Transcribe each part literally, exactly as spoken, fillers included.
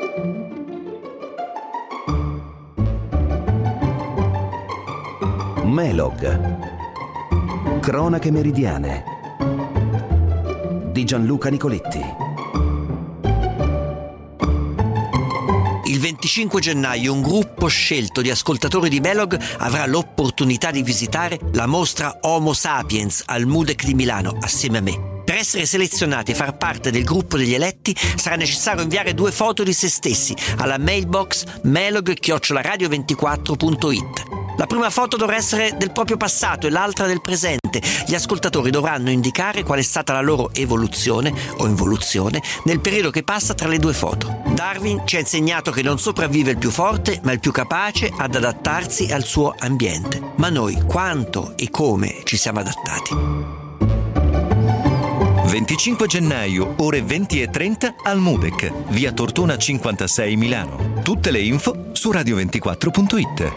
Melog. Cronache meridiane di Gianluca Nicoletti. Il venticinque gennaio un gruppo scelto di ascoltatori di Melog avrà l'opportunità di visitare la mostra Homo Sapiens al Mudec di Milano assieme a me. Per essere selezionati e far parte del gruppo degli eletti sarà necessario inviare due foto di se stessi alla mailbox melog chiocciola radio ventiquattro punto it. La prima foto dovrà essere del proprio passato e l'altra del presente. Gli ascoltatori dovranno indicare qual è stata la loro evoluzione o involuzione nel periodo che passa tra le due foto. Darwin ci ha insegnato che non sopravvive il più forte, ma il più capace ad adattarsi al suo ambiente. Ma noi quanto e come ci siamo adattati? venticinque gennaio, ore venti e trenta al Mudec, via Tortona cinquantasei Milano. Tutte le info su radio ventiquattro punto it.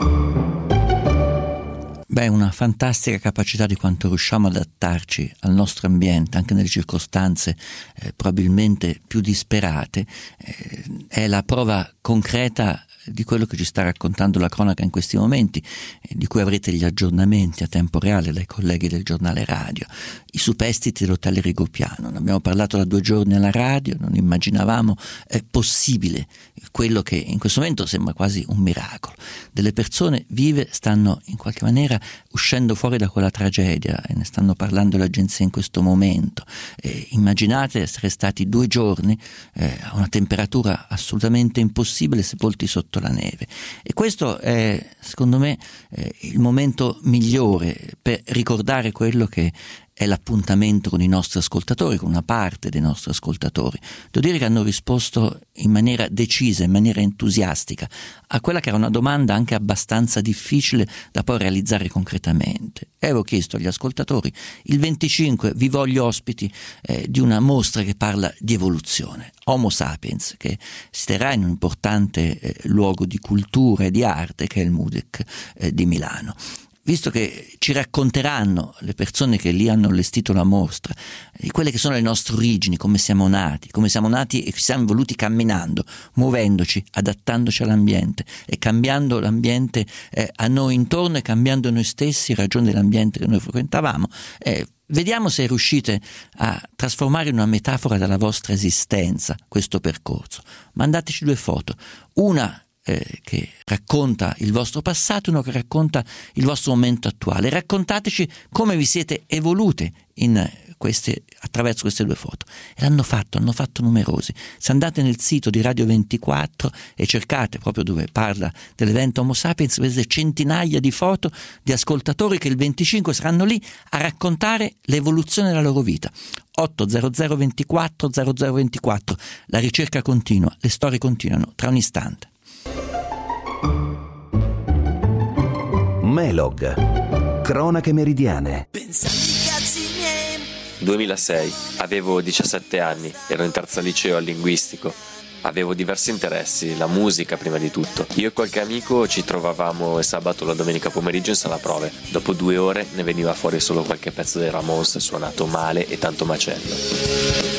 Beh, una fantastica capacità di quanto riusciamo ad adattarci al nostro ambiente, anche nelle circostanze eh, probabilmente più disperate, eh, è la prova concreta di quello che ci sta raccontando la cronaca in questi momenti, eh, di cui avrete gli aggiornamenti a tempo reale dai colleghi del giornale radio. I superstiti dell'hotel Rigopiano, ne abbiamo parlato da due giorni alla radio, non immaginavamo eh, possibile quello che in questo momento sembra quasi un miracolo. Delle persone vive stanno in qualche maniera uscendo fuori da quella tragedia e ne stanno parlando le agenzie in questo momento. Eh, immaginate essere stati due giorni eh, a una temperatura assolutamente impossibile, sepolti sotto la neve, e questo è secondo me eh, il momento migliore per ricordare quello che è l'appuntamento con i nostri ascoltatori, con una parte dei nostri ascoltatori. Devo dire che hanno risposto in maniera decisa, in maniera entusiastica a quella che era una domanda anche abbastanza difficile da poi realizzare concretamente. E avevo chiesto agli ascoltatori: il venticinque vi voglio ospiti eh, di una mostra che parla di evoluzione, Homo Sapiens, che si terrà in un importante eh, luogo di cultura e di arte che è il Mudec eh, di Milano. Visto che ci racconteranno le persone che lì hanno allestito la mostra di quelle che sono le nostre origini, come siamo nati, come siamo nati e ci siamo evoluti camminando, muovendoci, adattandoci all'ambiente e cambiando l'ambiente eh, a noi intorno e cambiando noi stessi in ragione dell'ambiente che noi frequentavamo, eh, vediamo se riuscite a trasformare in una metafora della vostra esistenza questo percorso. Mandateci due foto, una Eh, che racconta il vostro passato, uno che racconta il vostro momento attuale. Raccontateci come vi siete evolute in queste, attraverso queste due foto. E l'hanno fatto, hanno fatto numerosi. Se andate nel sito di Radio ventiquattro e cercate proprio dove parla dell'evento Homo Sapiens, vedete centinaia di foto di ascoltatori che il venticinque saranno lì a raccontare l'evoluzione della loro vita. otto zero zero ventiquattro zero zero ventiquattro. La ricerca continua, le storie continuano. Tra un istante. Melog. Cronache meridiane. duemilasei. Avevo diciassette anni, ero in terza liceo al linguistico. Avevo diversi interessi, la musica prima di tutto. Io e qualche amico ci trovavamo il sabato o la domenica pomeriggio in sala prove. Dopo due ore ne veniva fuori solo qualche pezzo dei Ramones suonato male e tanto macello.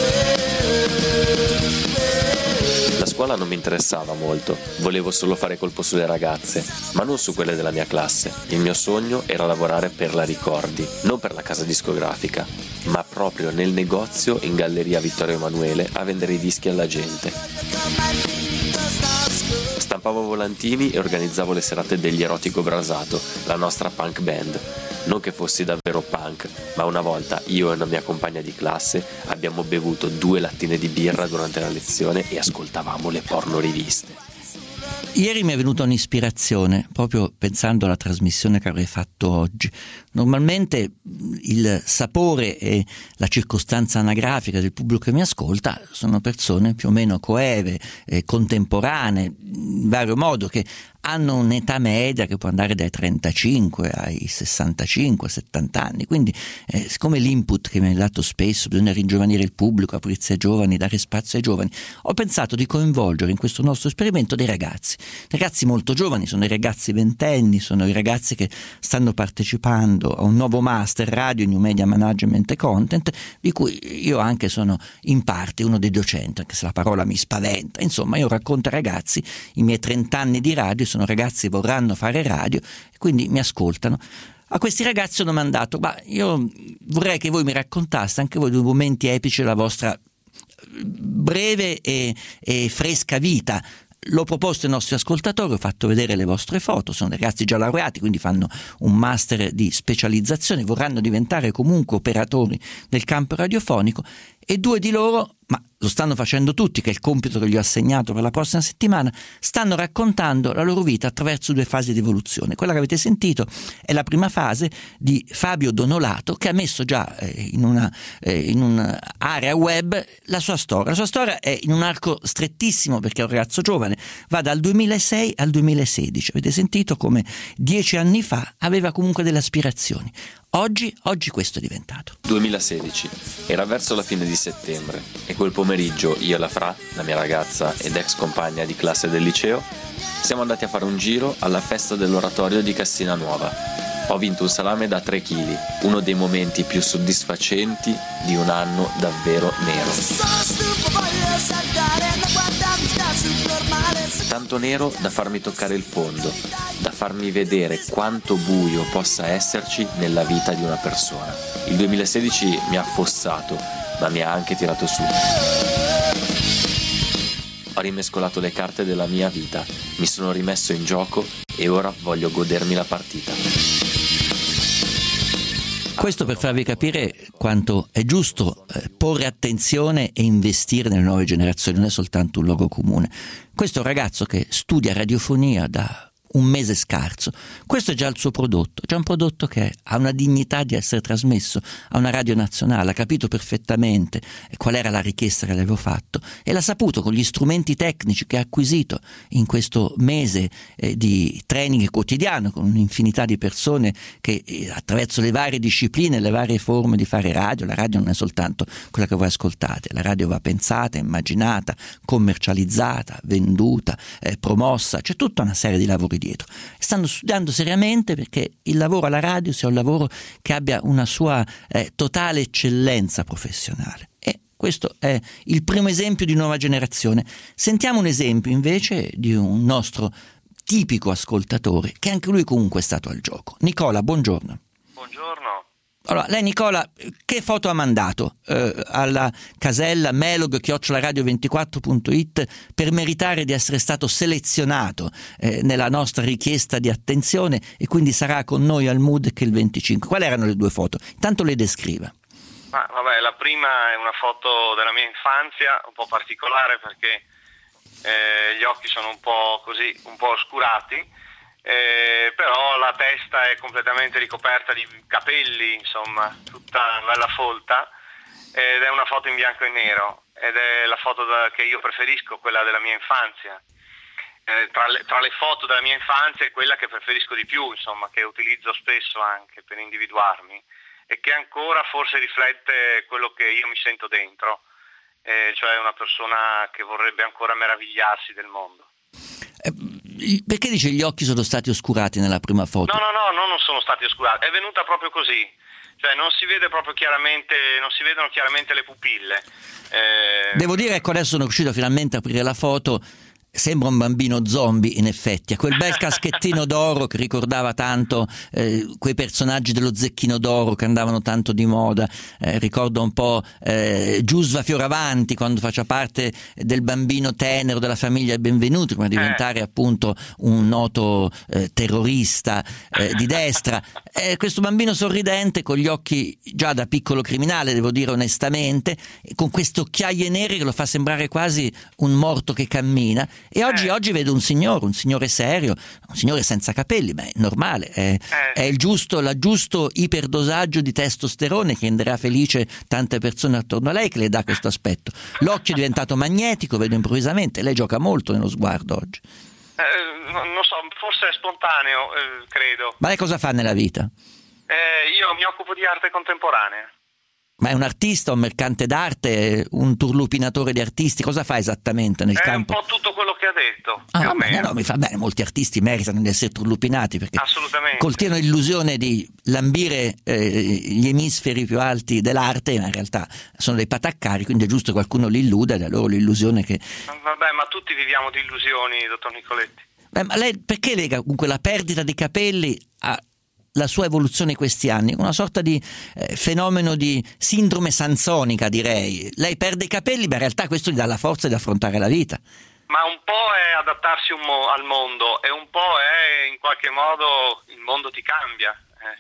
La scuola non mi interessava molto, volevo solo fare colpo sulle ragazze, ma non su quelle della mia classe. Il mio sogno era lavorare per la Ricordi, non per la casa discografica, ma proprio nel negozio in Galleria Vittorio Emanuele a vendere i dischi alla gente. Stampavo volantini e organizzavo le serate degli Erotico Brasato, la nostra punk band. Non che fossi davvero punk, ma una volta io e una mia compagna di classe abbiamo bevuto due lattine di birra durante la lezione e ascoltavamo le porno riviste. Ieri mi è venuta un'ispirazione, proprio pensando alla trasmissione che avrei fatto oggi. Normalmente il sapore e la circostanza anagrafica del pubblico che mi ascolta sono persone più o meno coeve, eh, contemporanee, in vario modo, che hanno un'età media che può andare dai trentacinque ai sessantacinque settanta anni. Quindi eh, siccome l'input che mi hai dato spesso, bisogna ringiovanire il pubblico, aprirsi ai giovani, dare spazio ai giovani, ho pensato di coinvolgere in questo nostro esperimento dei ragazzi ragazzi molto giovani, sono i ragazzi ventenni, sono i ragazzi che stanno partecipando accesso a un nuovo master radio New Media Management e Content, di cui io anche sono in parte uno dei docenti, anche se la parola mi spaventa. Insomma, io racconto ai ragazzi i miei trenta anni di radio, sono ragazzi che vorranno fare radio e quindi mi ascoltano. A questi ragazzi ho domandato: ma io vorrei che voi mi raccontaste anche voi due momenti epici della vostra breve e, e fresca vita. L'ho proposto ai nostri ascoltatori, ho fatto vedere le vostre foto, sono ragazzi già laureati, quindi fanno un master di specializzazione, vorranno diventare comunque operatori del campo radiofonico, e due di loro, ma lo stanno facendo tutti, che è il compito che gli ho assegnato per la prossima settimana, stanno raccontando la loro vita attraverso due fasi di evoluzione. Quella che avete sentito è la prima fase di Fabio Donolato, che ha messo già eh, in una eh, in un'area web la sua storia. La sua storia è in un arco strettissimo, perché è un ragazzo giovane, va dal duemilasei al duemilasedici. Avete sentito come dieci anni fa aveva comunque delle aspirazioni. Oggi, oggi questo è diventato. duemilasedici, era verso la fine di settembre e quel pomeriggio io e la Fra, la mia ragazza ed ex compagna di classe del liceo, siamo andati a fare un giro alla festa dell'oratorio di Cassina Nuova. Ho vinto un salame da tre chili, uno dei momenti più soddisfacenti di un anno davvero nero. Tanto nero da farmi toccare il fondo, da farmi vedere quanto buio possa esserci nella vita di una persona. Il duemilasedici mi ha affossato, ma mi ha anche tirato su. Ho rimescolato le carte della mia vita, mi sono rimesso in gioco e ora voglio godermi la partita. Questo per farvi capire quanto è giusto eh, porre attenzione e investire nelle nuove generazioni, non è soltanto un luogo comune. Questo è un ragazzo che studia radiofonia da un mese scarso, questo è già il suo prodotto, già un prodotto che ha una dignità di essere trasmesso a una radio nazionale, ha capito perfettamente qual era la richiesta che avevo fatto e l'ha saputo con gli strumenti tecnici che ha acquisito in questo mese eh, di training quotidiano con un'infinità di persone che eh, attraverso le varie discipline, le varie forme di fare radio. La radio non è soltanto quella che voi ascoltate, la radio va pensata, immaginata, commercializzata, venduta, eh, promossa, c'è tutta una serie di lavori dietro. Stanno studiando seriamente perché il lavoro alla radio sia un lavoro che abbia una sua eh, totale eccellenza professionale, e questo è il primo esempio di nuova generazione. Sentiamo un esempio invece di un nostro tipico ascoltatore che anche lui comunque è stato al gioco. Nicola, buongiorno. Buongiorno. Allora, lei Nicola, che foto ha mandato eh, alla casella melog chiocciola radio ventiquattro punto it per meritare di essere stato selezionato eh, nella nostra richiesta di attenzione e quindi sarà con noi al Mudec il venticinque? Quali erano le due foto? Intanto le descriva. Ma vabbè, la prima è una foto della mia infanzia, un po' particolare perché eh, gli occhi sono un po' così, un po' oscurati. Eh, però la testa è completamente ricoperta di capelli, insomma, tutta bella folta, ed è una foto in bianco e nero ed è la foto da, che io preferisco, quella della mia infanzia. Eh, tra, le, tra le foto della mia infanzia è quella che preferisco di più, insomma, che utilizzo spesso anche per individuarmi e che ancora forse riflette quello che io mi sento dentro, eh, cioè una persona che vorrebbe ancora meravigliarsi del mondo. Eh, perché dice gli occhi sono stati oscurati nella prima foto? No, no, no, no, non sono stati oscurati, è venuta proprio così, cioè non si vede proprio chiaramente, non si vedono chiaramente le pupille. Eh... Devo dire, ecco, adesso sono riuscito finalmente a aprire la foto. Sembra un bambino zombie, in effetti, ha quel bel caschettino d'oro che ricordava tanto eh, quei personaggi dello Zecchino d'Oro che andavano tanto di moda. Eh, ricordo un po' eh, Giusva Fioravanti quando faceva parte del bambino tenero della famiglia Benvenuti, come diventare eh. appunto un noto eh, terrorista eh, di destra. Eh, questo bambino sorridente con gli occhi già da piccolo criminale, devo dire onestamente, con queste occhiaie nere che lo fa sembrare quasi un morto che cammina. E oggi, eh. oggi vedo un signore, un signore serio, un signore senza capelli, beh, è normale, è, eh. è il giusto, la giusto iperdosaggio di testosterone che renderà felice tante persone attorno a lei, che le dà questo aspetto. L'occhio è diventato magnetico, vedo improvvisamente, lei gioca molto nello sguardo oggi. Eh, non so, forse è spontaneo, eh, credo. Ma lei cosa fa nella vita? Eh, io mi occupo di arte contemporanea. Ma è un artista, un mercante d'arte, un turlupinatore di artisti? Cosa fa esattamente nel È campo? un po' tutto quello che ha detto. Ah, più o vabbè, meno. no, mi fa bene, molti artisti meritano di essere turlupinati perché Assolutamente. coltivano l'illusione di lambire eh, gli emisferi più alti dell'arte, ma in realtà sono dei pataccari, quindi è giusto che qualcuno li illuda ed è loro l'illusione che... Vabbè, ma tutti viviamo di illusioni, dottor Nicoletti. Beh, ma lei perché lega comunque la perdita dei capelli a la sua evoluzione in questi anni? Una sorta di eh, fenomeno di sindrome sansonica, direi. Lei perde i capelli, ma in realtà questo gli dà la forza di affrontare la vita. Ma un po' è adattarsi un mo- al mondo e un po' è in qualche modo il mondo ti cambia.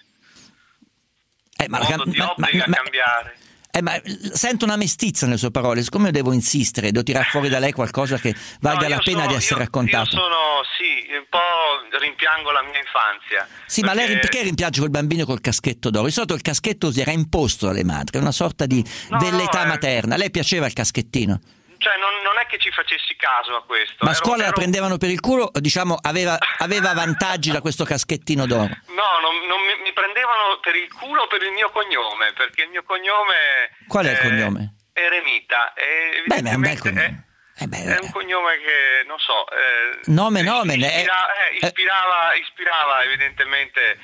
Eh. Eh, ma il la mondo cam- ti ma- obbliga ma- a cambiare. Eh, ma sento una mestizia nelle sue parole, siccome io devo insistere, devo tirar fuori da lei qualcosa che valga No, la pena sono, di essere io, raccontato. Io sono, sì, un po' rimpiango la mia infanzia. Sì, ma lei perché rimpiange quel bambino col caschetto d'oro? Di solito il caschetto si era imposto dalle madri, è una sorta di No, velleità no, eh. materna. A lei piaceva il caschettino? Cioè, non, non è che ci facessi caso a questo. Ma a Ero- scuola la ero- prendevano per il culo o diciamo aveva, aveva vantaggi da questo caschettino d'oro? No, non, non mi, mi prendevano per il culo per il mio cognome, perché il mio cognome... Qual è il eh, cognome? Eremita. E Beh, ma è un bel evidentemente cognome. Eh beh, È un cognome che, non so... Eh, Nome, nome, ispira- eh, eh, ispirava, ispirava evidentemente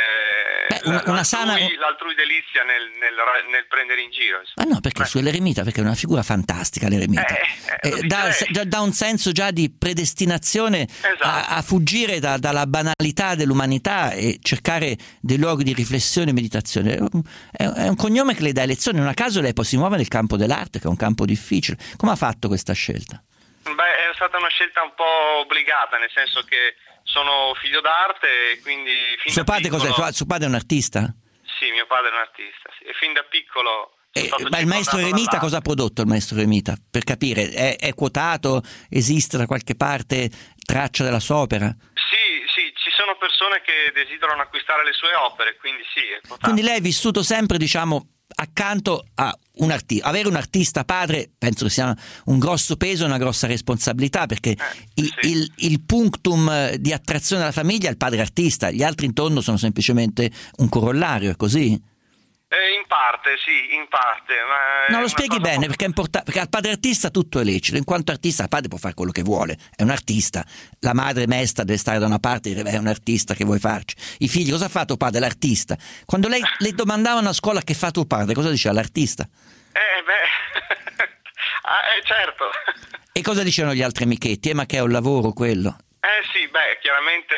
eh, Beh, una- una l'altrui, sana- l'altrui delizia nel, nel, nel prendere in giro. Ma no, perché Beh. su l'eremita, perché è una figura fantastica l'eremita. Eh, eh, lo Eh, dice dà, lei. già- dà un senso già di predestinazione Esatto. a, a fuggire da- dalla banalità dell'umanità e cercare dei luoghi di riflessione e meditazione. È un, è un- è un cognome che le dà elezione, non a caso lei poi si muove nel campo dell'arte, che è un campo difficile. Come ha fatto questa scelta? Beh, è stata una scelta un po' obbligata, nel senso che sono figlio d'arte e quindi fin Suo da padre piccolo... cos'è? Suo padre è un artista? Sì, mio padre è un artista, sì. E fin da piccolo... sono Eh, stato ma il maestro circondato Eremita dall'arte. cosa ha prodotto il maestro Eremita? Per capire, è, è quotato? Esiste da qualche parte traccia della sua opera? Sì, sì, ci sono persone che desiderano acquistare le sue opere, quindi sì, è quotato. Quindi lei è vissuto sempre, diciamo, accanto a un artista. Avere un artista padre penso che sia un grosso peso e una grossa responsabilità, perché i- sì. il, il punctum eh, di attrazione della famiglia è il padre artista, gli altri intorno sono semplicemente un corollario, è così? Eh, in parte, sì, in parte. Ma è No, lo una spieghi cosa bene, un po'- perché è importante, perché al padre artista tutto è lecito, in quanto artista il padre può fare quello che vuole, è un artista, la madre mesta deve stare da una parte e dire è un artista, che vuoi farci? I figli, cosa fa tuo padre? L'artista. Quando lei le domandavano a scuola che fa tuo padre, cosa diceva? L'artista. Eh, beh... ah, eh, certo. E cosa dicevano gli altri amichetti? Eh, ma che è un lavoro quello? Eh sì, beh, chiaramente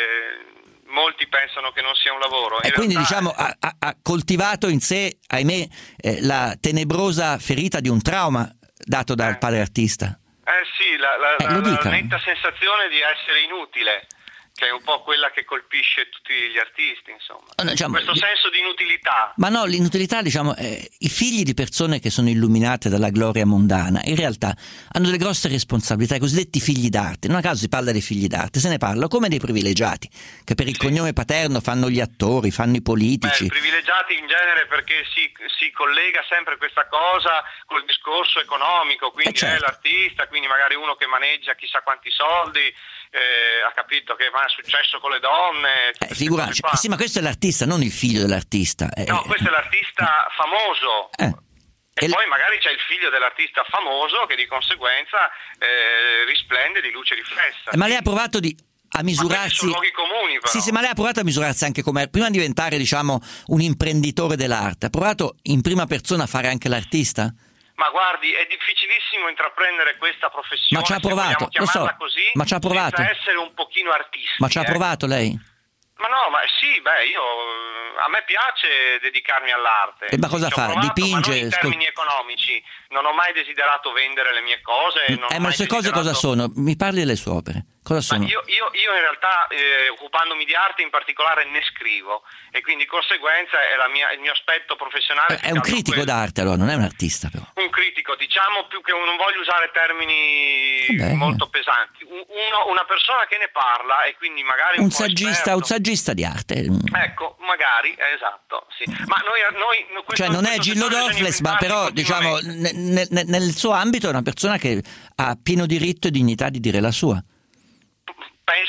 molti pensano che non sia un lavoro. In E quindi realtà- diciamo ha, ha- ha coltivato in sé, ahimè, eh, la tenebrosa ferita di un trauma dato dal Eh. padre artista. Eh sì, la, la, Eh, lo la- la dica. netta sensazione di essere inutile, che è un po' quella che colpisce tutti gli artisti, insomma. No, diciamo, Questo gli- senso di inutilità. Ma no, l'inutilità, diciamo, eh, i figli di persone che sono illuminate dalla gloria mondana, in realtà hanno delle grosse responsabilità, i cosiddetti figli d'arte. Non a caso si parla dei figli d'arte, se ne parla come dei privilegiati, che per il Sì. cognome paterno fanno gli attori, fanno i Beh, politici. privilegiati in genere perché si, si collega sempre questa cosa col discorso economico, quindi Eh, certo. è l'artista, quindi magari uno che maneggia chissà quanti soldi, eh, ha capito che va a successo con le donne. tutte Eh, queste figurarci. cose qua. Sì, ma questo è l'artista, non il figlio dell'artista. Eh, No, questo è l'artista famoso. eh. E E- poi magari c'è il figlio dell'artista famoso che di conseguenza eh, risplende di luce riflessa. Eh, ma lei ha provato di, a Ma misurarsi. questi sono luoghi comuni, però. Sì, sì, ma lei ha provato a misurarsi anche come prima di diventare, diciamo, un imprenditore dell'arte. Ha provato in prima persona a fare anche l'artista? Ma guardi, è difficilissimo intraprendere questa professione, Ma ci ha se provato, vogliamo lo so, chiamarla così, ma ci ha provato. senza essere un pochino artisti. Ma ci ha eh. provato lei? Ma no, ma sì, beh, io a me piace dedicarmi all'arte. E ma cosa Ci ho fa? provato, Dipinge, ma non in scol- termini economici. Non ho mai desiderato vendere le mie cose. Non ho Eh, ma mai le sue cose cosa desiderato- sono? Mi parli delle sue opere. Cosa Ma sono? io, io, io in realtà, eh, occupandomi di arte in particolare, ne scrivo e quindi di conseguenza è la mia, il mio aspetto professionale. Eh, È un critico d'arte allora, non è un artista però. Un critico, diciamo, più che un, non voglio usare termini Vabbè. molto pesanti. Un- uno- una persona che ne parla e quindi magari un, Un po' saggista, esperto. un saggista di arte. Ecco, magari, eh, esatto, sì. Ma noi, noi questo- Cioè non è questo Gillo settore bisogna Dorfles, ma inventarsi però diciamo continuamente. ne- ne- nel suo ambito è una persona che ha pieno diritto e dignità di dire la sua. Penso di sì,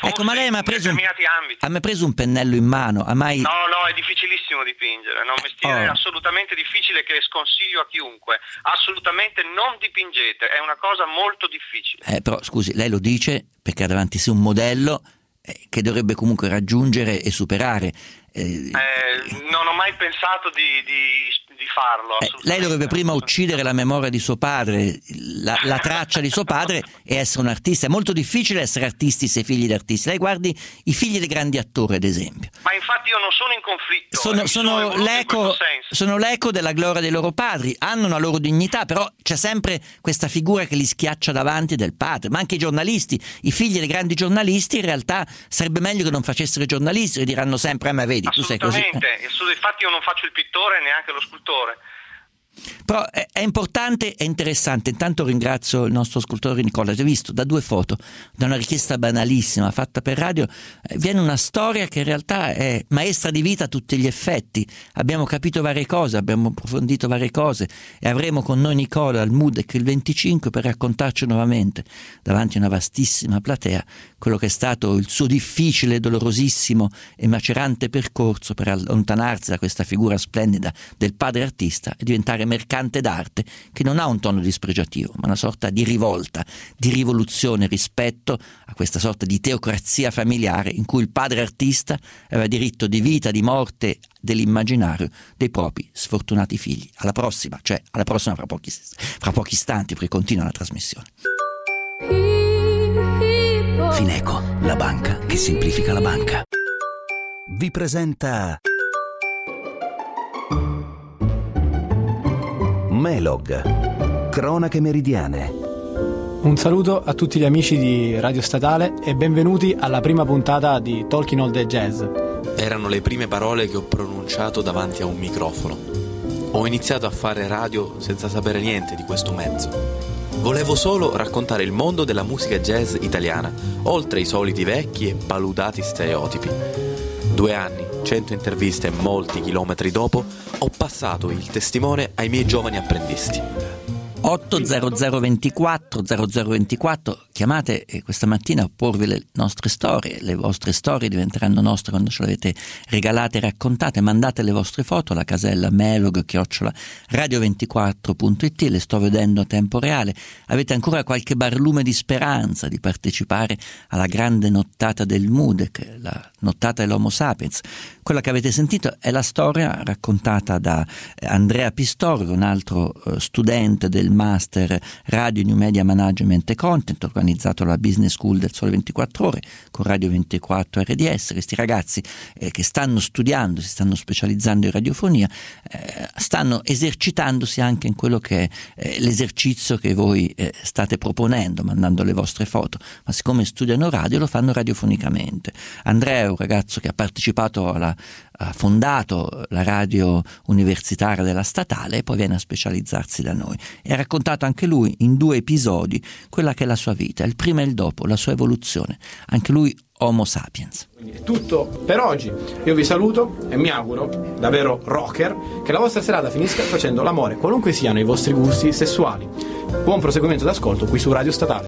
Ecco, ma lei mi ha preso un, ambiti. ha mai preso un pennello in mano? Ha mai... No, no, è difficilissimo dipingere, è un mestiere Oh. assolutamente difficile che sconsiglio a chiunque. Assolutamente non dipingete, è una cosa molto difficile. Eh, però scusi, lei lo dice perché ha davanti a sé un modello eh, che dovrebbe comunque raggiungere e superare. Eh, Eh, non ho mai pensato di, di, di farlo. eh, lei dovrebbe prima uccidere la memoria di suo padre, la, la traccia di suo padre e essere un artista. È molto difficile essere artisti se figli di artisti. Lei guardi i figli dei grandi attori, ad esempio. Ma infatti io non sono in conflitto. Sono, mi sono evoluto in l'eco, questo senso. sono l'eco della gloria dei loro padri, hanno una loro dignità, però c'è sempre questa figura che li schiaccia davanti del padre. Ma anche i giornalisti, i figli dei grandi giornalisti, in realtà sarebbe meglio che non facessero i giornalisti, e diranno sempre a me, vedi, tu sei così. Assolutamente, infatti io non faccio il pittore e neanche lo scultore. Però è, è importante e interessante. Intanto ringrazio il nostro scultore Nicola. Hai visto da due foto, da una richiesta banalissima fatta per radio, eh, viene una storia che in realtà è maestra di vita a tutti gli effetti. Abbiamo capito varie cose, abbiamo approfondito varie cose e avremo con noi Nicola al Mudec il venticinque per raccontarci nuovamente davanti a una vastissima platea quello che è stato il suo difficile, dolorosissimo e macerante percorso per allontanarsi da questa figura splendida del padre artista e diventare mercante d'arte che non ha un tono dispregiativo, ma una sorta di rivolta, di rivoluzione rispetto a questa sorta di teocrazia familiare in cui il padre artista aveva diritto di vita, di morte, dell'immaginario dei propri sfortunati figli. Alla prossima, cioè alla prossima fra pochi, fra pochi istanti, perché continua la trasmissione. Fineco, la banca che semplifica la banca, vi presenta Melog, cronache meridiane. Un saluto a tutti gli amici di Radio Statale e benvenuti alla prima puntata di Talking All Day Jazz. Erano le prime parole che ho pronunciato davanti a un microfono. Ho iniziato a fare radio senza sapere niente di questo mezzo. Volevo solo raccontare il mondo della musica jazz italiana, oltre i soliti vecchi e paludati stereotipi. Due anni, cento interviste e molti chilometri dopo, ho passato il testimone ai miei giovani apprendisti. otto zero zero ventiquattro zero zero ventiquattro, chiamate eh, questa mattina a porvi le nostre storie. Le vostre storie diventeranno nostre quando ce le avete regalate e raccontate. Mandate le vostre foto alla casella melog chiocciola radio ventiquattro punto it. Le sto vedendo a tempo reale. Avete ancora qualche barlume di speranza di partecipare alla grande nottata del Mudec, la nottata dell'Homo Sapiens. Quella che avete sentito è la storia raccontata da eh, Andrea Pistorgo, un altro eh, studente del Master Radio New Media Management e Content, organizzato alla Business School del Sole ventiquattro Ore con Radio ventiquattro R D S. Questi ragazzi eh, che stanno studiando, si stanno specializzando in radiofonia, eh, stanno esercitandosi anche in quello che è eh, l'esercizio che voi eh, state proponendo, mandando le vostre foto, ma siccome studiano radio lo fanno radiofonicamente. Andrea è un ragazzo che ha partecipato alla ha fondato la radio universitaria della Statale e poi viene a specializzarsi da noi. E ha raccontato anche lui in due episodi quella che è la sua vita, il prima e il dopo, la sua evoluzione. Anche lui Homo Sapiens. Quindi è tutto per oggi. Io vi saluto e mi auguro, davvero rocker, che la vostra serata finisca facendo l'amore, qualunque siano i vostri gusti sessuali. Buon proseguimento d'ascolto qui su Radio Statale.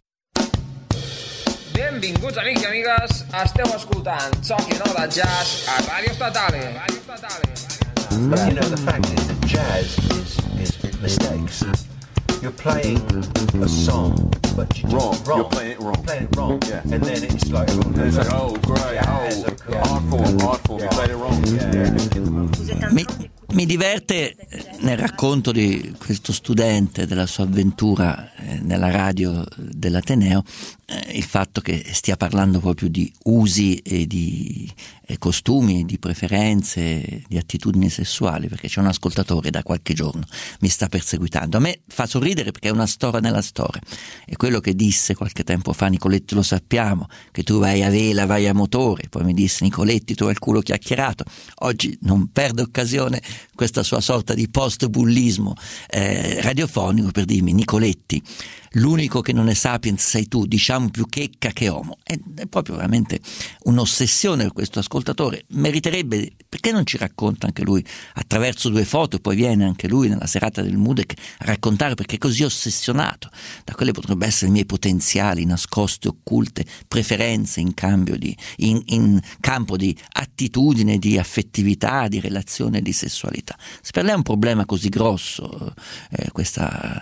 Benvinguts amics i amigues, esteu escoltant Talking All That Jazz a Radio Statale. Radio Statale. But you know, the fact is that jazz is, is mistakes. You're playing a song, but you just wrong. wrong. You're playing it wrong. Playing it wrong, Yeah. and then it's like everyone goes, It's like, oh, great, jazz, oh, of course. art form, art form, you Yeah. played it wrong. Yeah, yeah. Mi, mi diverte nel racconto di questo studente della sua avventura eh, nella radio dell'Ateneo eh, il fatto che stia parlando proprio di usi e di e costumi, di preferenze, di attitudini sessuali, perché c'è un ascoltatore da qualche giorno mi sta perseguitando. A me fa sorridere perché è una storia nella storia. È quello che disse qualche tempo fa Nicoletti: lo sappiamo che tu vai a vela, vai a motore. Poi mi disse: Nicoletti, tu hai il culo chiacchierato. Oggi non perde occasione questa sua sorta di post-bullismo eh, radiofonico per dirmi: Nicoletti, l'unico che non è sapiens sei tu, diciamo più checca che homo. È, è proprio veramente un'ossessione per questo ascoltatore. Meriterebbe Perché non ci racconta anche lui attraverso due foto, poi viene anche lui nella serata del Mudec a raccontare perché è così ossessionato da quelle potrebbero essere i miei potenziali nascoste, occulte, preferenze in cambio di in, in campo di attitudine, di affettività, di relazione, di sessualità. Se per lei è un problema così grosso eh, questo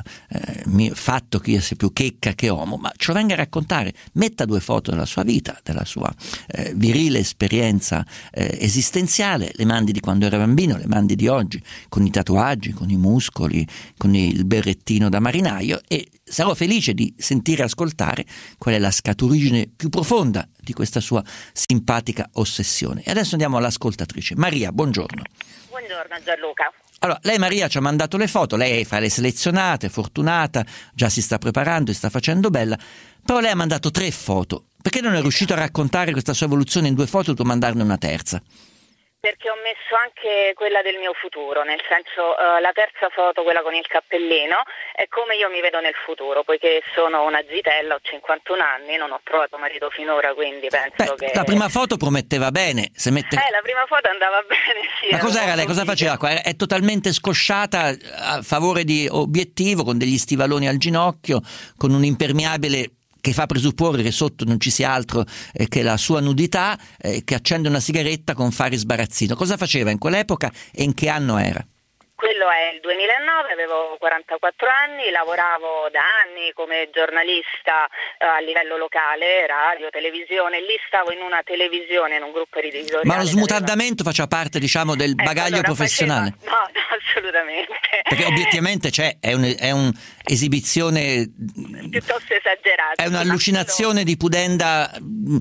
eh, fatto che io sia più checca che uomo, ma ce lo venga a raccontare, metta due foto della sua vita, della sua eh, virile esperienza eh, esistenziale, le mandi di quando era bambino, le mandi di oggi, con i tatuaggi, con i muscoli, con il berrettino da marinaio, e sarò felice di sentire ascoltare qual è la scaturigine più profonda di questa sua simpatica ossessione. E adesso andiamo all'ascoltatrice. Maria, buongiorno. Buongiorno Gianluca. Allora, lei Maria ci ha mandato le foto, lei fa le selezionate, fortunata, già si sta preparando, si sta facendo bella, però lei ha mandato tre foto. Perché non è riuscito a raccontare questa sua evoluzione in due foto e tu mandarne una terza? Perché ho messo anche quella del mio futuro, nel senso uh, la terza foto, quella con il cappellino, è come io mi vedo nel futuro, poiché sono una zitella, ho cinquantuno anni, non ho trovato marito finora, quindi penso Beh, che... La prima foto prometteva bene. Se mette... Eh, la prima foto andava bene, sì. Ma cos'era lei? Cosa faceva qua? È totalmente scosciata a favore di obiettivo, con degli stivaloni al ginocchio, con un impermeabile che fa presupporre che sotto non ci sia altro eh, che la sua nudità, eh, che accende una sigaretta con fare sbarazzino. Cosa faceva in quell'epoca e in che anno era? Quello è il duemilanove, avevo quarantaquattro anni, lavoravo da anni come giornalista eh, a livello locale, radio, televisione, lì stavo in una televisione, in un gruppo editoriale. Ma lo smutardamento faceva parte, diciamo, del ecco, bagaglio allora professionale? Faceva... No, no, assolutamente. Perché obiettivamente c'è, è, un, è un'esibizione piuttosto esagerata. È un'allucinazione di pudenda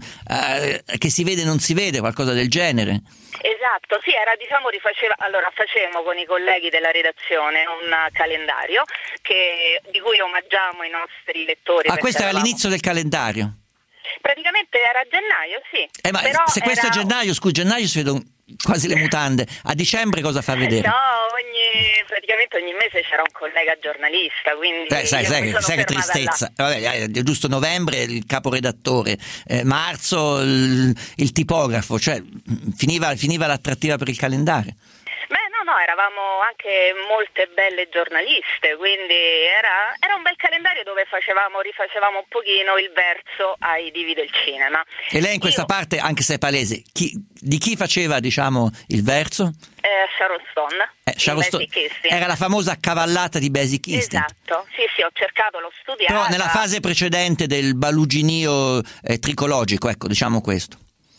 eh, che si vede e non si vede, qualcosa del genere. Esatto, sì, era diciamo rifaceva, allora facevamo con i colleghi della redazione un calendario che, di cui omaggiamo i nostri lettori. Ah, questo era eravamo... l'inizio del calendario? Praticamente era gennaio, sì. Eh, ma però se questo era... è gennaio, scusi, gennaio si vedono quasi le mutande. A dicembre cosa fa vedere? No, ogni, praticamente ogni mese c'era un collega giornalista, quindi eh, sai, sai, sai che tristezza. Vabbè, giusto, novembre il caporedattore, eh, marzo il, il tipografo, cioè finiva, finiva l'attrattiva per il calendario. No, eravamo anche molte belle giornaliste, quindi era, era un bel calendario dove facevamo, rifacevamo un pochino il verso ai divi del cinema. E lei in questa Io, parte, anche se è palese, chi, di chi faceva, diciamo, il verso? Eh, Sharon Stone. Eh, Sharon Stone. Era la famosa cavallata di Basic Instinct. Esatto, sì sì, ho cercato, l'ho studiata. Però nella fase precedente del baluginio eh, tricologico, ecco, diciamo questo.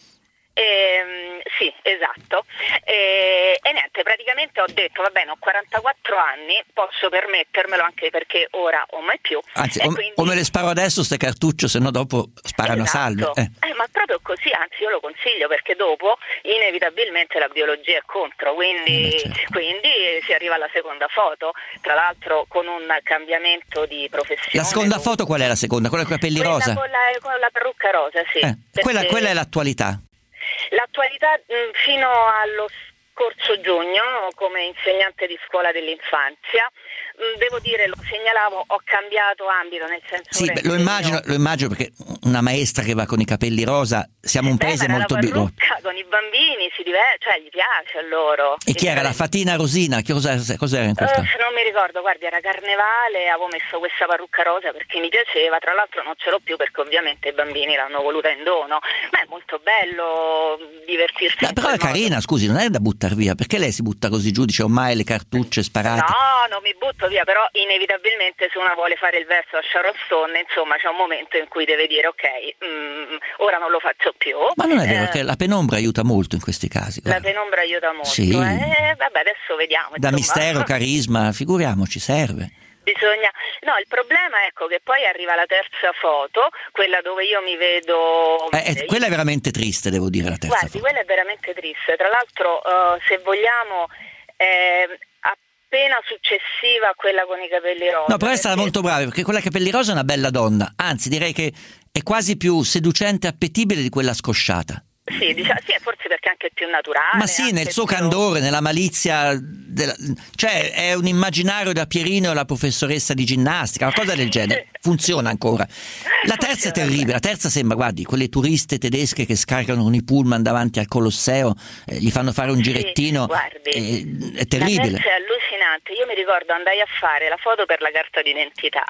Ehm, sì, esatto. E, e niente, praticamente ho detto, va bene, ho quarantaquattro anni, posso permettermelo anche perché ora o mai più. Anzi, o, quindi... o me le sparo adesso ste cartucce, se no dopo sparano esatto. a salve. Eh. Eh, ma proprio così, anzi io lo consiglio perché dopo inevitabilmente la biologia è contro, quindi, eh, certo. quindi si arriva alla seconda foto, tra l'altro con un cambiamento di professione. La seconda con... foto qual è la seconda? Quella con i capelli quella rosa? Con la, con la parrucca rosa, sì. Eh, perché... quella, quella è l'attualità. L'attualità mh, fino allo scorso giugno come insegnante di scuola dell'infanzia, mh, devo dire, lo segnalavo, ho cambiato ambito, nel senso sì, beh, lo immagino, lo immagino perché una maestra che va con i capelli rosa, siamo un paese beh, molto bigotto. Con i bambini si diverte, cioè gli piace a loro. E chi era la fatina rosina? Che cosa, cos'era in questa? Uh, non mi ricordo, guardi, era carnevale, avevo messo questa parrucca rosa perché mi piaceva, tra l'altro non ce l'ho più perché ovviamente i bambini l'hanno voluta in dono, ma è molto bello divertirsi. Ma però è carina, modo. Scusi, non è da buttare via, perché lei si butta così giù, dice ormai le cartucce sparate? No, non mi butto via, però inevitabilmente se una vuole fare il verso a Sharon Stone, insomma c'è un momento in cui deve dire ok, mm, ora non lo faccio più. Ma non è vero, eh, che la penombra aiuta molto in questi casi. La penombra aiuta molto, sì. eh, vabbè adesso vediamo. Da insomma. mistero, carisma, figuriamoci, serve. Bisogna, no, il problema ecco che poi arriva la terza foto, quella dove io mi vedo. Eh, eh, quella è veramente triste, devo dire, la terza Guardi, foto. quella è veramente triste. Tra l'altro, uh, se vogliamo, eh, appena successiva a quella con i capelli rosa. No, però è stata perché... molto brava, perché quella capelli rosa è una bella donna, anzi direi che è quasi più seducente e appetibile di quella scosciata. Sì, diciamo, sì, forse perché è anche più naturale. Ma sì, nel suo più... candore, nella malizia della... cioè è un immaginario da Pierino e la professoressa di ginnastica, una cosa del genere. Funziona ancora. La terza è terribile, la terza sembra, guardi, quelle turiste tedesche che scaricano con i pullman davanti al Colosseo, eh, gli fanno fare un girettino, sì, guardi, eh, è terribile. La terza è allucinante. Io mi ricordo andai a fare la foto per la carta d'identità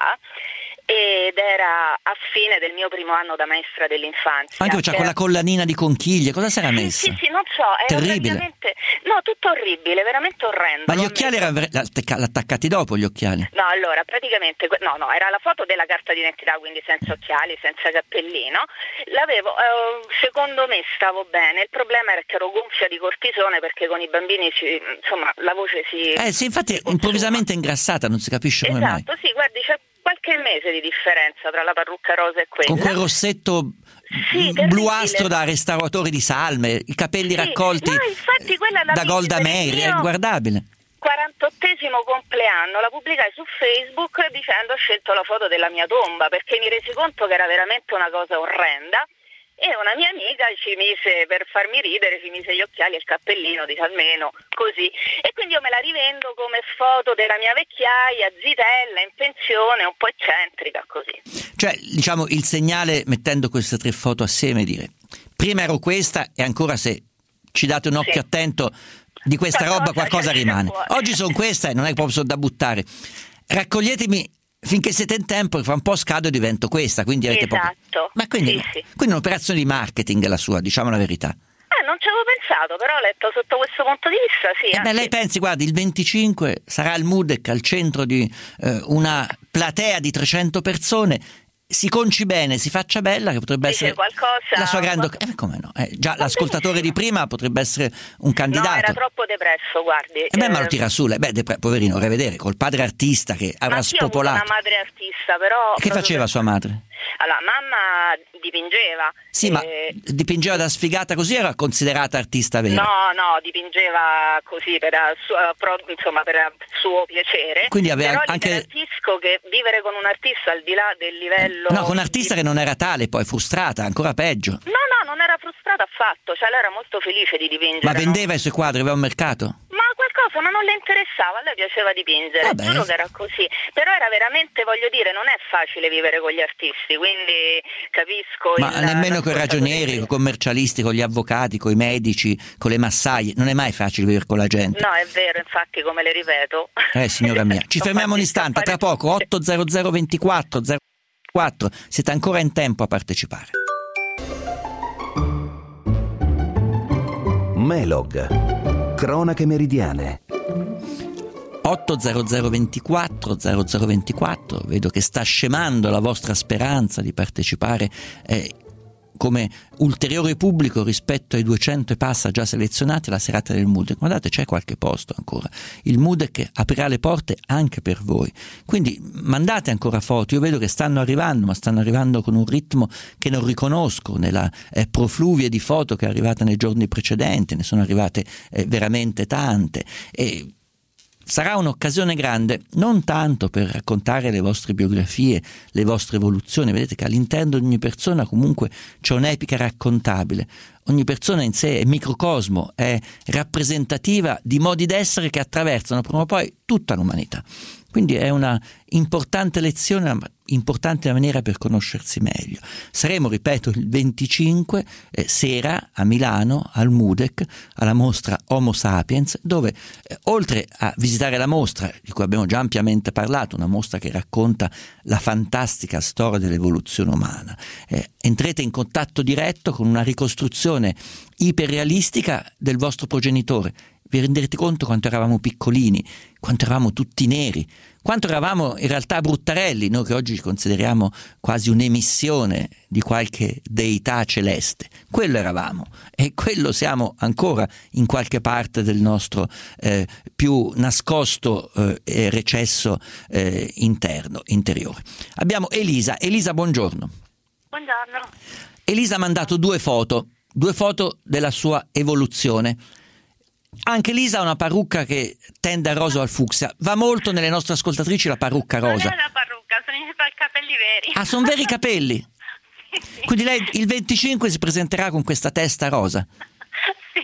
ed era a fine del mio primo anno da maestra dell'infanzia. Anche c'è quella collanina di conchiglie, cosa sarà messa? Sì, sì, sì, non so, era terribile. praticamente no, tutto orribile, veramente orrendo. Ma gli occhiali erano attaccati dopo gli occhiali? No, allora, praticamente no, no, era la foto della carta d'identità, quindi senza occhiali, senza cappellino. L'avevo, eh, secondo me stavo bene. Il problema era che ero gonfia di cortisone perché con i bambini si, insomma, la voce si Eh, sì, infatti è improvvisamente ingrassata, non si capisce come esatto, mai. Esatto, sì, guardi, c'è qualche mese di differenza tra la parrucca rosa e quella. Con quel rossetto sì, bluastro da restauratore di salme, i capelli sì, raccolti no, infatti quella da Golda Meir, è inguardabile. quarantottesimo compleanno la pubblicai su Facebook dicendo ho scelto la foto della mia tomba perché mi resi conto che era veramente una cosa orrenda. E una mia amica ci mise, per farmi ridere, ci mise gli occhiali e il cappellino, dice almeno così. E quindi io me la rivendo come foto della mia vecchiaia, zitella, in pensione, un po' eccentrica, così. Cioè, diciamo, il segnale, mettendo queste tre foto assieme, dire, prima ero questa e ancora se ci date un occhio sì. attento di questa qualcosa roba qualcosa rimane. Fuori. Oggi sono questa e non è proprio da buttare. Raccoglietemi finché siete in tempo, che fra un po' scado e divento questa, quindi avete esatto. Poco... Ma quindi, sì, sì. quindi un'operazione di marketing la sua, diciamo la verità. Eh, non ci avevo pensato, però ho letto sotto questo punto di vista, sì. Eh beh, lei pensi, guardi, il venticinque sarà il Mudec al centro di eh, una platea di trecento persone. Si conci bene, si faccia bella, che potrebbe Dice essere qualcosa, la sua grande qualcosa... eh, come no? Eh, già l'ascoltatore di prima potrebbe essere un candidato. No, era troppo depresso, guardi. E beh, eh... ma lo tira su, lei. Beh, depre... poverino, vorrei vedere, col padre artista che avrà ma spopolato. Ma io ho una madre artista, però... E che faceva per... sua madre? Allora, mamma dipingeva. Sì, e... ma dipingeva da sfigata così, era considerata artista vera? No, no, dipingeva così per suo, insomma, per suo piacere. Quindi aveva però anche... garantisco che vivere con un artista al di là del livello... No, con un artista che non era tale, poi frustrata, ancora peggio. No, no, non era frustrata affatto, cioè lei era molto felice di dipingere. Ma vendeva no? i suoi quadri, aveva un mercato? Ma qualcosa, ma non le interessava, a lei piaceva dipingere, Vabbè. Giuro che era così. Però era veramente, voglio dire, non è facile vivere con gli artisti, quindi capisco... Ma il, nemmeno con i ragionieri, con i commercialisti, con gli avvocati, con i medici, con le massaie, non è mai facile vivere con la gente. No, è vero, infatti, come le ripeto. Eh, signora mia, ci fermiamo un istante, tra poco, otto zero zero ventiquattro zero quattro, siete ancora in tempo a partecipare. Melog, cronache meridiane. otto zero zero ventiquattro zero zero ventiquattro, vedo che sta scemando la vostra speranza di partecipare eh, come ulteriore pubblico rispetto ai duecento e passa già selezionati alla serata del Mudec. Guardate, c'è qualche posto ancora. Il Mudec aprirà le porte anche per voi, quindi mandate ancora foto. Io vedo che stanno arrivando, ma stanno arrivando con un ritmo che non riconosco nella eh, profluvie di foto che è arrivata nei giorni precedenti. Ne sono arrivate eh, veramente tante e sarà un'occasione grande non tanto per raccontare le vostre biografie, le vostre evoluzioni. Vedete che all'interno di ogni persona comunque c'è un'epica raccontabile. Ogni persona in sé è microcosmo, è rappresentativa di modi d'essere che attraversano prima o poi tutta l'umanità. Quindi è una importante lezione, una importante maniera per conoscersi meglio. Saremo, ripeto, il venticinque eh, sera a Milano, al Mudec, alla mostra Homo Sapiens, dove eh, oltre a visitare la mostra, di cui abbiamo già ampiamente parlato, una mostra che racconta la fantastica storia dell'evoluzione umana, eh, entrerete in contatto diretto con una ricostruzione iperrealistica del vostro progenitore. Vi renderete conto quanto eravamo piccolini, quanto eravamo tutti neri, quanto eravamo in realtà bruttarelli, noi che oggi consideriamo quasi un'emissione di qualche deità celeste. Quello eravamo e quello siamo ancora in qualche parte del nostro eh, più nascosto eh, recesso eh, interno, interiore. Abbiamo Elisa. Elisa, buongiorno. Buongiorno. Elisa ha mandato due foto, due foto della sua evoluzione. Anche Lisa ha una parrucca che tende al rosa o al fucsia. Va molto nelle nostre ascoltatrici la parrucca rosa. Non è una parrucca, sono i capelli veri. Ah, sono veri capelli? Sì, sì. Quindi lei il venticinque si presenterà con questa testa rosa? Sì.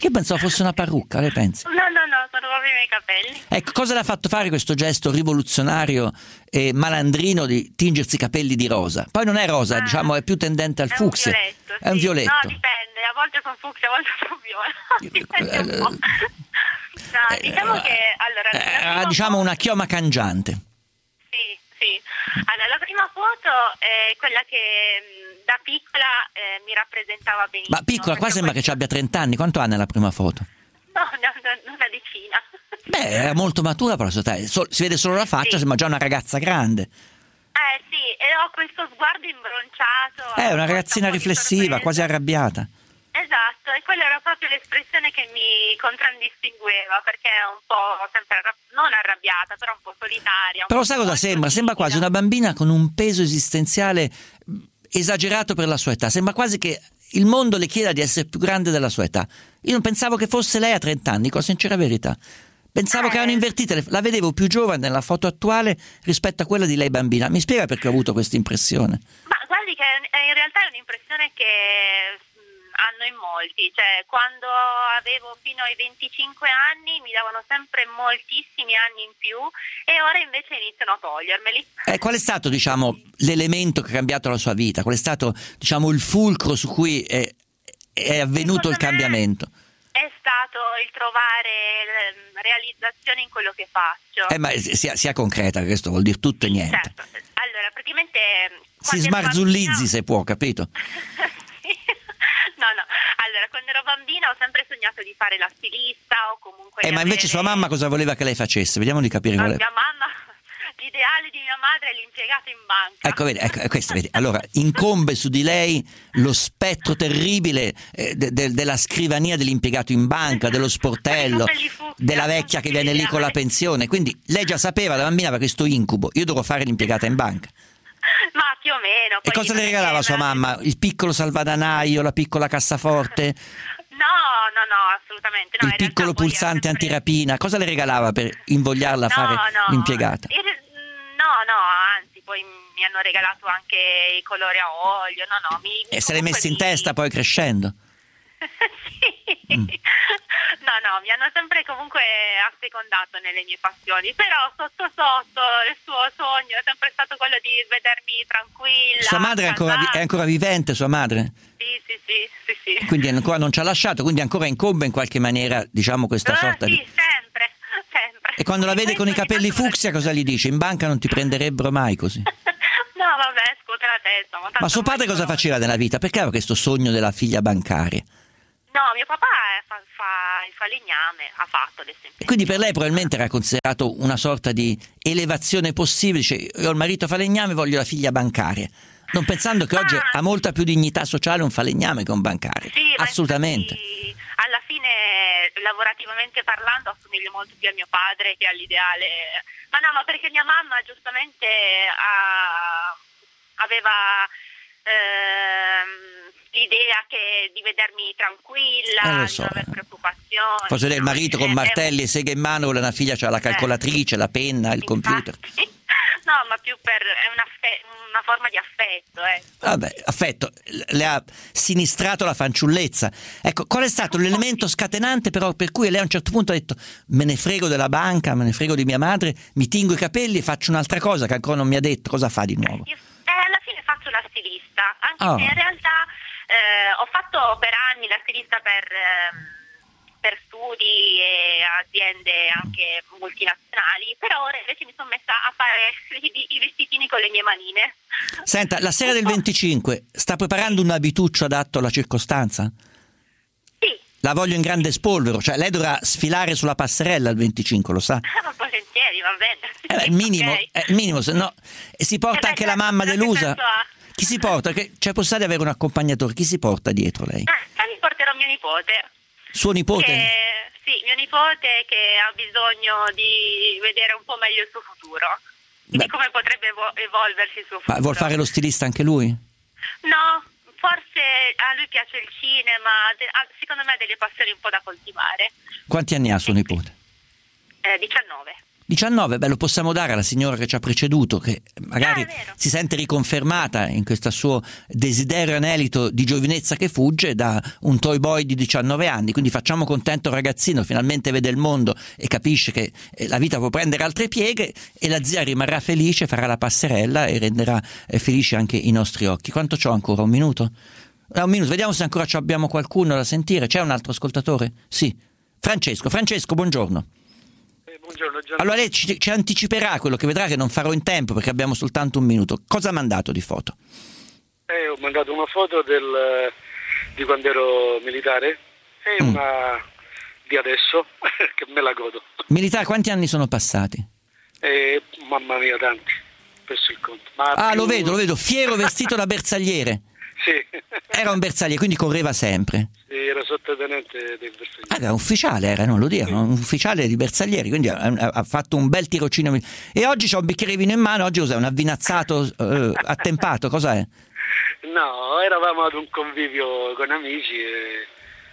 Che pensavo fosse una parrucca, lei pensi? No, no, no, sono proprio i miei capelli. Ecco, cosa le ha fatto fare questo gesto rivoluzionario e malandrino di tingersi i capelli di rosa? Poi non è rosa, ah, diciamo, è più tendente al è fucsia. Un violetto, è un sì. violetto. No, dipende, a volte sono fucsia, a volte sono viola. Dipende un po'. No, diciamo che allora Ha eh, diciamo una chioma cangiante. Sì, sì. Allora, la prima foto è quella che mh, da piccola eh, mi rappresentava benissimo. Ma piccola, qua sembra poi... che ci abbia trenta anni. Quanto ha nella prima foto? No, no, no, una decina. Beh, era molto matura per la sua età. So, si vede solo la faccia, sì. Sembra già una ragazza grande. Eh sì, e ho questo sguardo imbronciato. È una ragazzina un riflessiva, quasi arrabbiata. Esatto, e quella era proprio l'espressione che mi contraddistingueva, perché è un po' sempre arrabbiata, non arrabbiata, però un po' solitaria. Però sai cosa sembra? Sembra quasi una bambina con un peso esistenziale esagerato per la sua età. Sembra quasi che il mondo le chieda di essere più grande della sua età. Io non pensavo che fosse lei a trenta anni, con sincera verità. Pensavo eh. che erano invertite, la vedevo più giovane nella foto attuale rispetto a quella di lei bambina. Mi spiega perché ho avuto questa impressione? Ma guardi che in realtà è un'impressione che hanno in molti, cioè quando avevo fino ai venticinque anni mi davano sempre moltissimi anni in più e ora invece iniziano a togliermeli. Eh, qual è stato, diciamo, l'elemento che ha cambiato la sua vita? Qual è stato, diciamo, il fulcro su cui è, è avvenuto il cambiamento? È stato il trovare realizzazione in quello che faccio. Eh, ma sia, sia concreta, questo vuol dire tutto e niente. Certo, allora praticamente si smarzullizzi bambina... se può, capito? No, no, allora quando ero bambina ho sempre sognato di fare la stilista o comunque... Eh, ma avere... invece sua mamma cosa voleva che lei facesse? Vediamo di capire. No, qual è. Mia mamma, l'ideale di mia madre è l'impiegato in banca. Ecco, vedi, ecco, questo, vedi. Allora, incombe su di lei lo spettro terribile eh, de, de, della scrivania dell'impiegato in banca, dello sportello, della vecchia che viene lì con la pensione. Quindi lei già sapeva, da bambina, aveva questo incubo: io devo fare l'impiegata in banca. Ma più o meno. E cosa le regalava sua mamma? Il piccolo salvadanaio, la piccola cassaforte? No, no, no, assolutamente no. Il piccolo pulsante sempre... antirapina? Cosa le regalava per invogliarla a no, fare no. l'impiegata? No, no, anzi, poi mi hanno regalato anche i colori a olio, no, no. Mi, e se l'hai messi in mi... testa poi crescendo? Sì. Mm. No, no, mi hanno sempre comunque assecondato nelle mie passioni, però sotto sotto il suo sogno è sempre stato quello di vedermi tranquilla. Sua madre è ancora, vi- è ancora vivente, sua madre? Sì, sì, sì, sì, sì. Quindi ancora non ci ha lasciato, quindi ancora incombe in qualche maniera, diciamo, questa uh, sorta sì, di... sempre, sempre. E quando la vede con i capelli fucsia cosa gli dice? In banca non ti prenderebbero mai così? No, vabbè, scuote la testa. Ma, ma suo padre cosa faceva nella vita? Perché aveva questo sogno della figlia bancaria? No, mio papà fa, fa il falegname, ha fatto l'esempio. E quindi per lei probabilmente era considerato una sorta di elevazione possibile, dice: io ho il marito falegname, voglio la figlia bancaria, non pensando che ah, oggi ha molta più dignità sociale un falegname che un bancario. Sì, assolutamente. Infatti, alla fine, lavorativamente parlando, assomiglio molto più a mio padre che all'ideale. Ma no, ma perché mia mamma giustamente ha, aveva ehm, l'idea che di vedermi tranquilla, eh, so, di non avere preoccupazioni. Forse il marito con martelli e seghe in mano, la figlia c'ha la calcolatrice, eh, la penna, il computer. No, ma più per è una, una forma di affetto, eh. Vabbè, affetto, le ha sinistrato la fanciullezza. Ecco, qual è stato l'elemento scatenante però per cui lei a un certo punto ha detto: me ne frego della banca, me ne frego di mia madre, mi tingo i capelli e faccio un'altra cosa che ancora non mi ha detto. Cosa fa di nuovo? Io, eh, alla fine faccio la stilista, anche oh. se in realtà eh, ho fatto per anni la stilista per... Eh, per studi e aziende anche multinazionali, però ora invece mi sono messa a fare i, i vestitini con le mie manine. Senta, la sera del venticinque sta preparando un abituccio adatto alla circostanza? Sì. La voglio in grande spolvero, cioè lei dovrà sfilare sulla passerella il venticinque, lo sa? Ma volentieri, va bene. Eh, il minimo, okay. eh, il minimo, se no e si porta eh, anche beh, la mamma delusa. Chi si eh. porta? Che, cioè possiate avere un accompagnatore, chi si porta dietro lei? Eh, mi porterò mio nipote. Suo nipote? Che, sì, mio nipote che ha bisogno di vedere un po' meglio il suo futuro, di come potrebbe evo- evolversi il suo futuro. Ma vuol fare lo stilista anche lui? No, forse a lui piace il cinema, de- secondo me ha delle passioni un po' da coltivare. Quanti anni ha suo nipote? Eh, diciannove. diciannove, beh, lo possiamo dare alla signora che ci ha preceduto, che magari Ah, si sente riconfermata in questo suo desiderio anelito di giovinezza che fugge da un toy boy di diciannove anni. Quindi facciamo contento il ragazzino, finalmente vede il mondo e capisce che eh, la vita può prendere altre pieghe, e la zia rimarrà felice, farà la passerella e renderà eh, felici anche i nostri occhi. Quanto c'ho ancora? Un minuto? Eh, un minuto, vediamo se ancora ci abbiamo qualcuno da sentire. C'è un altro ascoltatore? Sì. Francesco, Francesco, buongiorno. Buongiorno, Gianni. Allora lei ci, ci anticiperà quello che vedrà, che non farò in tempo perché abbiamo soltanto un minuto. Cosa ha mandato di foto? Eh, ho mandato una foto del, di quando ero militare e Mm. una di adesso che me la godo. Militare, quanti anni sono passati? E, mamma mia, tanti, perso il conto. Ma Ah, più- lo vedo, lo vedo, fiero vestito da bersagliere. Sì, Era un bersagliere, quindi correva sempre. sì, ero sottotenente del bersagliere. Ah, era ufficiale, era, non lo dire, un ufficiale di bersaglieri, quindi ha, ha fatto un bel tirocinio. E oggi c'ha un bicchiere di vino in mano, oggi cos'è? Un avvinazzato eh, attempato, cos'è? No, eravamo ad un convivio con amici e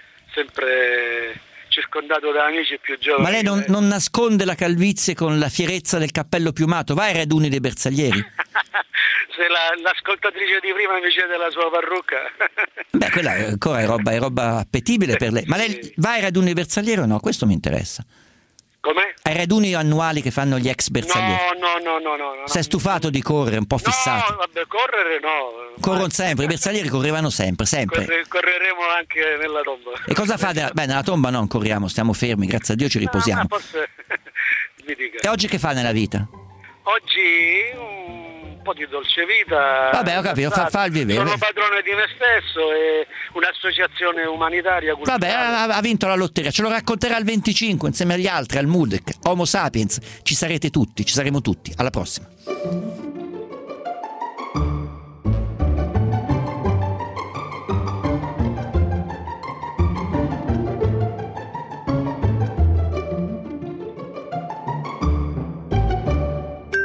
sempre circondato da amici più giovani. Ma lei non, non nasconde la calvizie con la fierezza del cappello piumato? Vai ai raduni dei bersaglieri? Se la, l'ascoltatrice di prima mi chiede la sua parrucca. Beh, quella è ancora è roba, è roba appetibile per lei. Ma lei va ai raduni dei bersaglieri o no? Questo mi interessa. Com'è? Ai raduni annuali che fanno gli ex bersaglieri. No, no, no, no, no. no. Si è stufato di correre, un po' fissato. No, vabbè, correre no. Corrono sempre, i bersaglieri correvano sempre, sempre. Corre- correremo anche nella tomba. E cosa fate? Beh, nella tomba non corriamo, stiamo fermi, grazie a Dio ci riposiamo. Ah, forse mi dica. E oggi che fa nella vita? Oggi un po' di dolce vita. Vabbè, ho capito, fa, fa il vivere. Sono padrone di me stesso e un'associazione umanitaria culturale. Vabbè, ha, ha vinto la lotteria, ce lo racconterà il venticinque insieme agli altri, al Mudec, Homo Sapiens. Ci sarete tutti, ci saremo tutti. Alla prossima.